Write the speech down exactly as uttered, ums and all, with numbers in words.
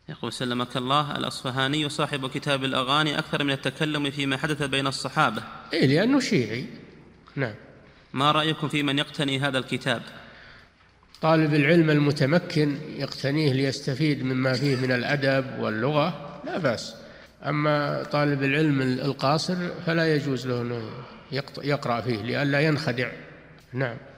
يقول سلمك الله، الأصفهاني صاحب كتاب الأغاني أكثر من التكلم فيما حدث بين الصحابة. إيه لأنه شيعي. نعم. ما رأيكم في من يقتني هذا الكتاب؟ طالب العلم المتمكن يقتنيه ليستفيد مما فيه من الأدب واللغة لا بأس، أما طالب العلم القاصر فلا يجوز له أنه يقرأ فيه لئلا ينخدع. نعم.